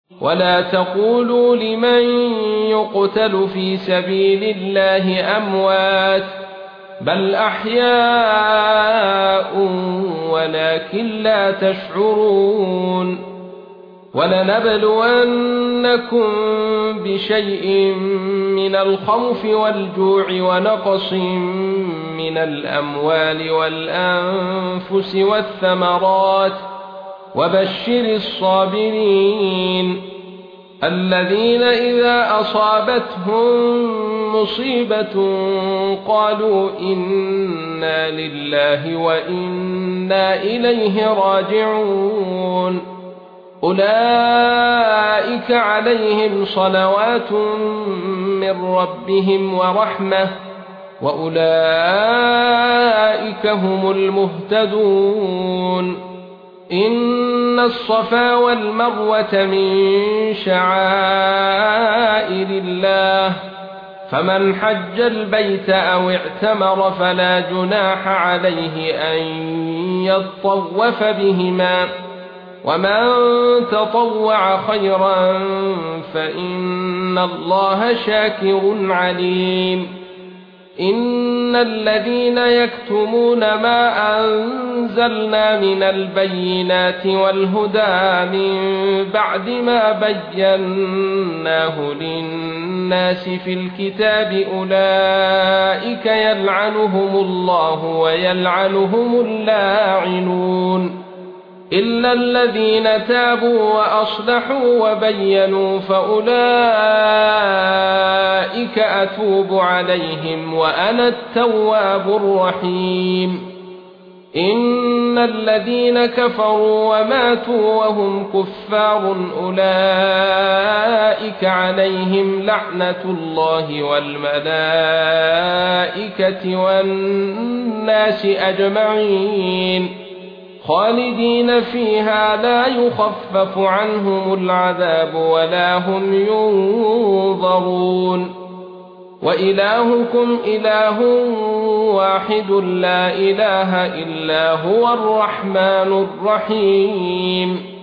ولا تقولوا لمن يقتل في سبيل الله اموات بل احياء ولكن لا تشعرون ولنبلونكم بشيء من الخوف والجوع ونقص من الاموال والانفس والثمرات وبشر الصابرين الذين اذا اصابتهم مصيبه قالوا انا لله وانا اليه راجعون اولئك عليهم صلوات من ربهم ورحمه واولئك هم المهتدون ان الصفا والمروه من شعائر الله فمن حج البيت او اعتمر فلا جناح عليه ان يطوف بهما ومن تطوع خيرا فان الله شاكر عليم ان الذين يكتمون ما انزلنا من البينات والهدى من بعد ما بيناه للناس في الكتاب اولئك يلعنهم الله ويلعنهم اللاعنون الا الذين تابوا واصلحوا وبينوا فاولئك اتوب عليهم وانا التواب الرحيم ان الذين كفروا وماتوا وهم كفار اولئك عليهم لعنه الله والملائكه والناس اجمعين خالدين فيها لا يخفف عنهم العذاب ولا هم ينظرون وإلهكم إله واحد لا إله إلا هو الرحمن الرحيم